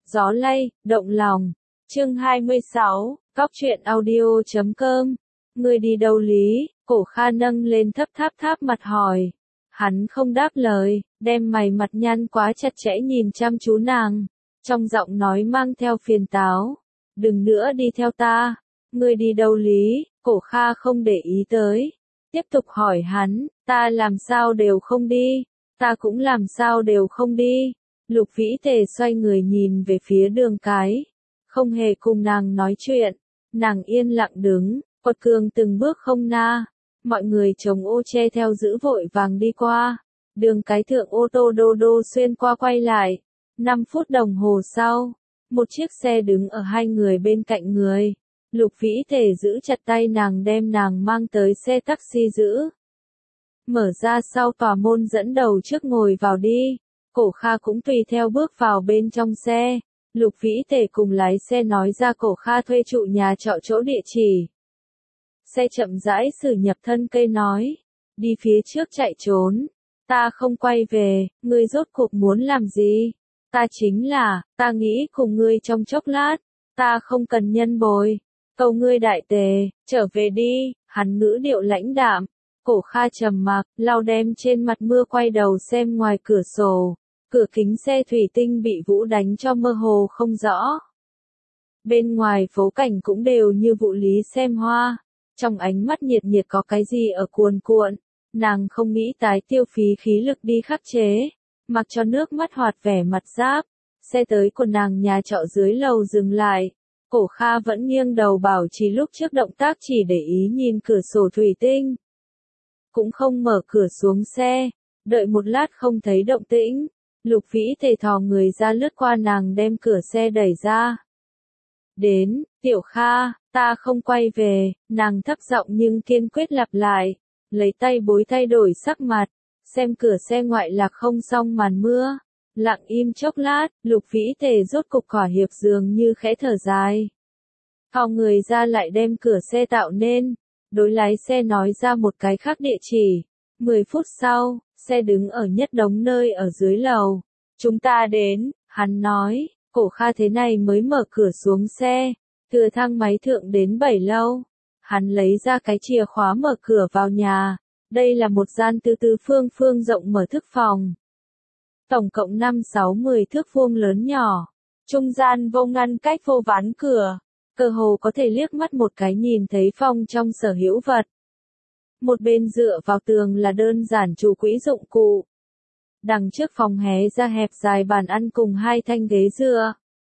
Gió lay, động lòng. Chương 26, Cóc truyện audio.com. Ngươi đi đâu Lý? Cổ Kha nâng lên thấp mặt hỏi. Hắn không đáp lời, đem mày mặt nhăn quá chặt chẽ nhìn chăm chú nàng. Trong giọng nói mang theo phiền táo. Đừng nữa đi theo ta. Ngươi đi đâu Lý? Cổ Kha không để ý tới. Tiếp tục hỏi hắn, ta làm sao đều không đi. Ta cũng làm sao đều không đi. Lục Vĩ Tề xoay người nhìn về phía Đường Cái. Không hề cùng nàng nói chuyện. Nàng yên lặng đứng, quật cường từng bước không na. Mọi người chống ô che theo giữ vội vàng đi qua. Đường Cái thượng ô tô đô đô xuyên qua quay lại. 5 phút đồng hồ sau, một chiếc xe đứng ở hai người bên cạnh người. Lục Vĩ Tề giữ chặt tay nàng đem nàng mang tới xe taxi giữ. Mở ra sau tòa môn dẫn đầu trước ngồi vào đi. Cổ Kha cũng tùy theo bước vào bên trong xe. Lục Vĩ Tề cùng lái xe nói ra Cổ Kha thuê trụ nhà trọ chỗ địa chỉ. Xe chậm rãi xử nhập thân cây nói. Đi phía trước chạy trốn. Ta không quay về, ngươi rốt cuộc muốn làm gì? Ta chính là, ta nghĩ cùng ngươi trong chốc lát. Ta không cần nhân bồi. Cầu ngươi đại tề, trở về đi, hắn ngữ điệu lãnh đạm. Cổ Kha trầm mặc, lau đem trên mặt mưa quay đầu xem ngoài cửa sổ. Cửa kính xe thủy tinh bị vũ đánh cho mơ hồ không rõ. Bên ngoài phố cảnh cũng đều như vụ lý xem hoa. Trong ánh mắt nhiệt nhiệt có cái gì ở cuồn cuộn. Nàng không nghĩ tái tiêu phí khí lực đi khắc chế. Mặc cho nước mắt hoạt vẻ mặt giáp. Xe tới của nàng nhà trọ dưới lầu dừng lại. Cổ Kha vẫn nghiêng đầu bảo trì lúc trước động tác chỉ để ý nhìn cửa sổ thủy tinh. Cũng không mở cửa xuống xe. Đợi một lát không thấy động tĩnh. Lục Vĩ Tề thò người ra lướt qua nàng đem cửa xe đẩy ra. Đến, Tiểu Kha, ta không quay về, nàng thấp giọng nhưng kiên quyết lặp lại. Lấy tay bối thay đổi sắc mặt, xem cửa xe ngoại lạc không xong màn mưa. Lặng im chốc lát, Lục Vĩ Tề rốt cục khỏi hiệp dường như khẽ thở dài. Thò người ra lại đem cửa xe tạo nên. Đối lái xe nói ra một cái khác địa chỉ. 10 phút sau, xe đứng ở nhất đống nơi ở dưới lầu. Chúng ta đến, hắn nói. Cổ Kha thế này mới mở cửa xuống xe. Từ thang máy thượng đến 7 lâu. Hắn lấy ra cái chìa khóa mở cửa vào nhà. Đây là một gian tứ phương rộng mở thức phòng. Tổng cộng 5-6-10 thước vuông lớn nhỏ. Trung gian vô ngăn cách vô ván cửa. Cơ hồ có thể liếc mắt một cái nhìn thấy phòng trong sở hữu vật. Một bên dựa vào tường là đơn giản chủ quỹ dụng cụ. Đằng trước phòng hé ra hẹp dài bàn ăn cùng 2 thanh ghế dựa.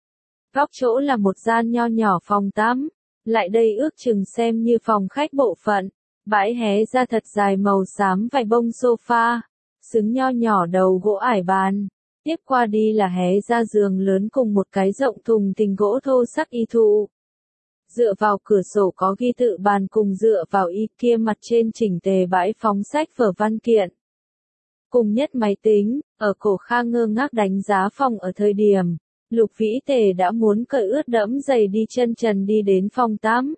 Góc chỗ là một gian nho nhỏ phòng tắm. Lại đây ước chừng xem như phòng khách bộ phận. Bãi hé ra thật dài màu xám vải bông sofa. Xứng nho nhỏ đầu gỗ ải bàn. Tiếp qua đi là hé ra giường lớn cùng một cái rộng thùng thình gỗ thô sắc y thụ. Dựa vào cửa sổ có ghi tự bàn cùng dựa vào y kia mặt trên chỉnh tề bãi phóng sách vở văn kiện. Cùng nhất máy tính, ở Cổ Kha ngơ ngác đánh giá phòng ở thời điểm. Lục Vĩ Tề đã muốn cởi ướt đẫm giày đi chân trần đi đến phòng tắm.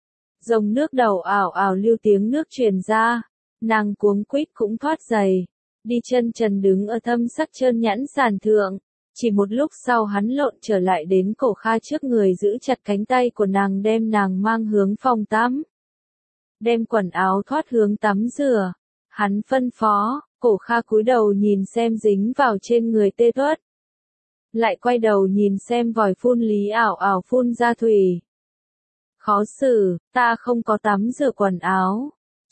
Dòng nước đầu ảo ảo lưu tiếng nước truyền ra. Nàng cuống quýt cũng thoát giày. Đi chân trần đứng ở thâm sắc trơn nhẵn sàn thượng. Chỉ một lúc sau hắn lộn trở lại đến Cổ Kha trước người giữ chặt cánh tay của nàng đem nàng mang hướng phòng tắm. Đem quần áo thoát hướng tắm rửa. Hắn phân phó, Cổ Kha cúi đầu nhìn xem dính vào trên người tê tuất. Lại quay đầu nhìn xem vòi phun lý ảo ảo phun ra thủy. Khó xử, ta không có tắm rửa quần áo.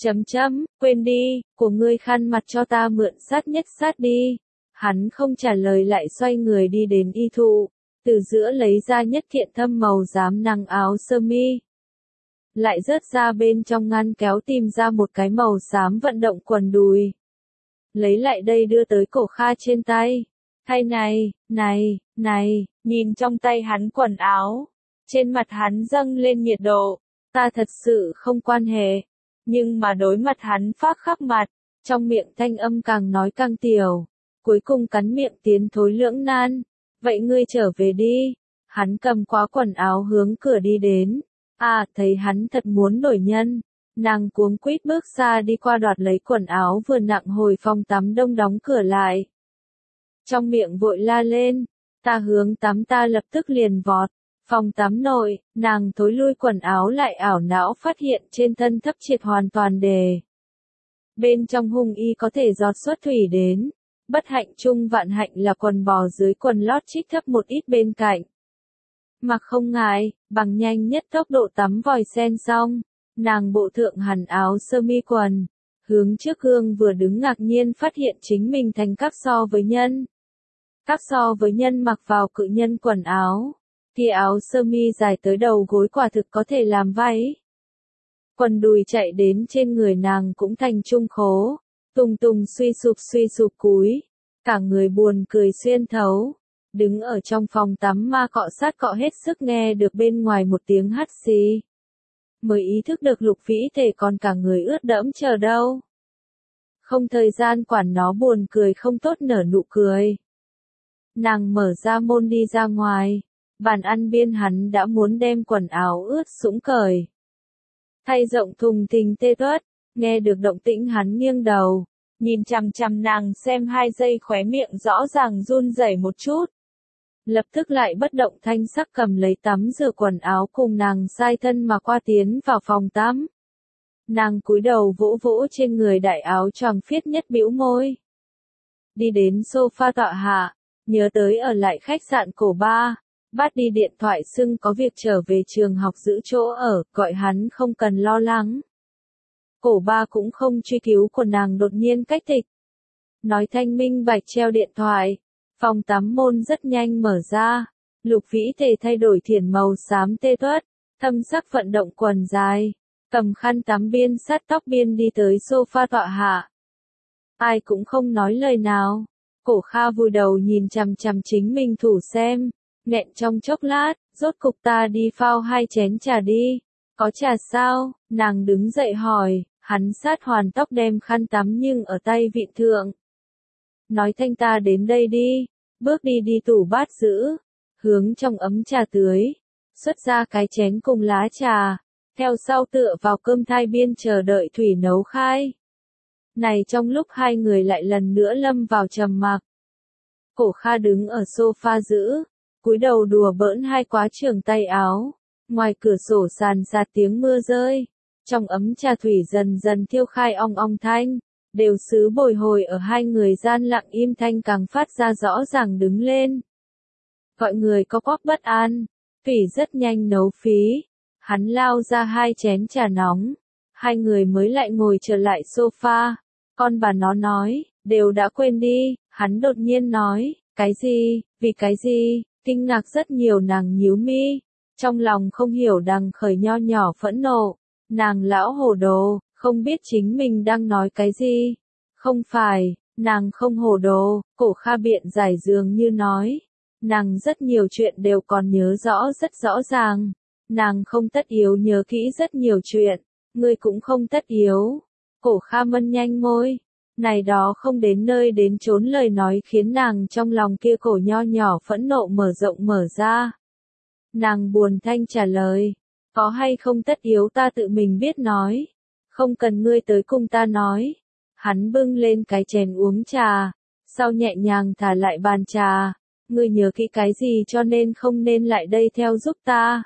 Quên đi, của ngươi khăn mặt cho ta mượn sát nhất sát đi. Hắn không trả lời lại xoay người đi đến y thụ. Từ giữa lấy ra nhất kiện thâm màu xám nắng áo sơ mi. Lại rớt ra bên trong ngăn kéo tìm ra một cái màu xám vận động quần đùi. Lấy lại đây đưa tới Cổ Kha trên tay. Hay này, nhìn trong tay hắn quần áo. Trên mặt hắn dâng lên nhiệt độ. Ta thật sự không quan hệ. Nhưng mà đối mặt hắn phác khắc mặt. Trong miệng thanh âm càng nói càng tiểu. Cuối cùng cắn miệng tiến thối lưỡng nan. Vậy ngươi trở về đi. Hắn cầm quá quần áo hướng cửa đi đến. Thấy hắn thật muốn nổi nhân. Nàng cuống quýt bước xa đi qua đoạt lấy quần áo vừa nặng hồi phòng tắm đông đóng cửa lại. Trong miệng vội la lên. Ta hướng tắm ta lập tức liền vọt. Phòng tắm nội, nàng thối lui quần áo lại ảo não phát hiện trên thân thấp triệt hoàn toàn đề. Bên trong hung y có thể giọt xuất thủy đến. Bất hạnh chung vạn hạnh là quần bò dưới quần lót trích thấp một ít bên cạnh. Mặc không ngại, bằng nhanh nhất tốc độ tắm vòi sen xong, nàng bộ thượng hẳn áo sơ mi quần, hướng trước gương vừa đứng ngạc nhiên phát hiện chính mình thành các so với nhân. Các so với nhân mặc vào cự nhân quần áo, kia áo sơ mi dài tới đầu gối quả thực có thể làm váy. Quần đùi chạy đến trên người nàng cũng thành trung khố, tùng tùng suy sụp cúi, cả người buồn cười xuyên thấu. Đứng ở trong phòng tắm ma cọ sát cọ hết sức nghe được bên ngoài một tiếng hắt xì. Mới ý thức được Lục Vĩ Thể còn cả người ướt đẫm chờ đâu. Không thời gian quản nó buồn cười không tốt nở nụ cười. Nàng mở ra môn đi ra ngoài, bàn ăn biên hắn đã muốn đem quần áo ướt sũng cởi. Thay rộng thùng thình tê tuất, nghe được động tĩnh hắn nghiêng đầu, nhìn chằm chằm nàng xem 2 giây khóe miệng rõ ràng run rẩy một chút. Lập tức lại bất động thanh sắc cầm lấy tắm rửa quần áo cùng nàng sai thân mà qua tiến vào phòng tắm. Nàng cúi đầu vỗ vỗ trên người đại áo choàng phiết nhất bĩu môi. Đi đến sofa tọa hạ, nhớ tới ở lại khách sạn cổ ba, bắt đi điện thoại xưng có việc trở về trường học giữ chỗ ở, gọi hắn không cần lo lắng. Cổ ba cũng không truy cứu của nàng đột nhiên cách tịch. Nói thanh minh bạch treo điện thoại. Phòng tắm môn rất nhanh mở ra, Lục Vĩ Thể thay đổi thiển màu xám tê tuất, thâm sắc vận động quần dài, cầm khăn tắm biên sát tóc biên đi tới sofa tọa hạ. Ai cũng không nói lời nào, Cổ Kha vùi đầu nhìn chằm chằm chính mình thủ xem, nghẹn trong chốc lát, rốt cục ta đi phao 2 chén trà đi, có trà sao, nàng đứng dậy hỏi, hắn sát hoàn tóc đem khăn tắm nhưng ở tay vịn thượng. Nói thanh ta đến đây đi, bước đi tủ bát giữ, hướng trong ấm trà tưới, xuất ra cái chén cùng lá trà, theo sau tựa vào cơm thai biên chờ đợi thủy nấu khai. Này trong lúc 2 người lại lần nữa lâm vào trầm mặc. Cổ Kha đứng ở sofa giữ, cúi đầu đùa bỡn 2 quá trường tay áo, ngoài cửa sổ sàn sạt tiếng mưa rơi, trong ấm trà thủy dần dần thiêu khai ong ong thanh. Đều xứ bồi hồi ở 2 người gian lặng im thanh càng phát ra rõ ràng đứng lên. Gọi người có quắc bất an, thủy rất nhanh nấu phí, hắn lao ra 2 chén trà nóng, 2 người mới lại ngồi trở lại sofa, con bà nó nói, đều đã quên đi, hắn đột nhiên nói, cái gì, vì cái gì, kinh ngạc rất nhiều nàng nhíu mi, trong lòng không hiểu đằng khởi nho nhỏ phẫn nộ, nàng lão hồ đồ. Không biết chính mình đang nói cái gì. Không phải, nàng không hồ đồ, Cổ Kha biện giải dường như nói. Nàng rất nhiều chuyện đều còn nhớ rõ rất rõ ràng. Nàng không tất yếu nhớ kỹ rất nhiều chuyện. Ngươi cũng không tất yếu. Cổ Kha mân nhanh môi. Này đó không đến nơi đến chốn lời nói khiến nàng trong lòng kia cổ nho nhỏ phẫn nộ mở rộng mở ra. Nàng buồn thanh trả lời. Có hay không tất yếu ta tự mình biết nói. Không cần ngươi tới cùng ta nói. Hắn bưng lên cái chén uống trà, sau nhẹ nhàng thả lại bàn trà. Ngươi nhớ kỹ cái gì cho nên không nên lại đây theo giúp ta.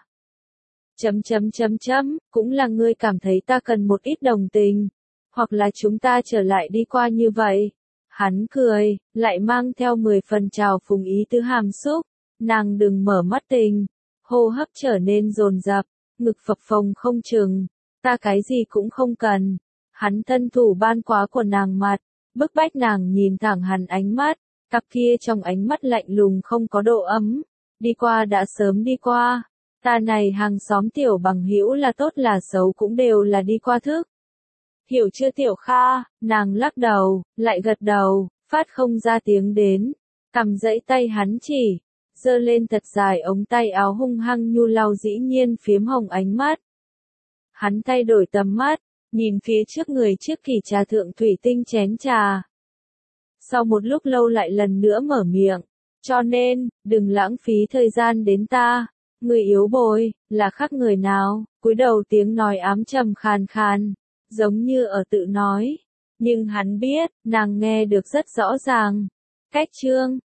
Cũng là ngươi cảm thấy ta cần một ít đồng tình. Hoặc là chúng ta trở lại đi qua như vậy. Hắn cười, lại mang theo 10 phần trào phúng ý tứ hàm xúc. Nàng đừng mở mắt tình. Hô hấp trở nên dồn dập, ngực phập phồng không chừng. Ta cái gì cũng không cần. Hắn thân thủ ban quá của nàng mặt, bức bách nàng nhìn thẳng hắn ánh mắt, cặp kia trong ánh mắt lạnh lùng không có độ ấm. Đi qua đã sớm đi qua. Ta này hàng xóm tiểu bằng hữu là tốt là xấu cũng đều là đi qua thức. Hiểu chưa Tiểu Kha, nàng lắc đầu, lại gật đầu, phát không ra tiếng đến. Cầm dãy tay hắn chỉ, giơ lên thật dài ống tay áo hung hăng nhu lau dĩ nhiên phiếm hồng ánh mắt. Hắn thay đổi tầm mắt, nhìn phía trước người trước kỷ trà thượng thủy tinh chén trà. Sau một lúc lâu lại lần nữa mở miệng, cho nên, đừng lãng phí thời gian đến ta. Người yếu bồi, là khác người nào, cúi đầu tiếng nói ám trầm khàn khàn, giống như ở tự nói. Nhưng hắn biết, nàng nghe được rất rõ ràng. Cách chương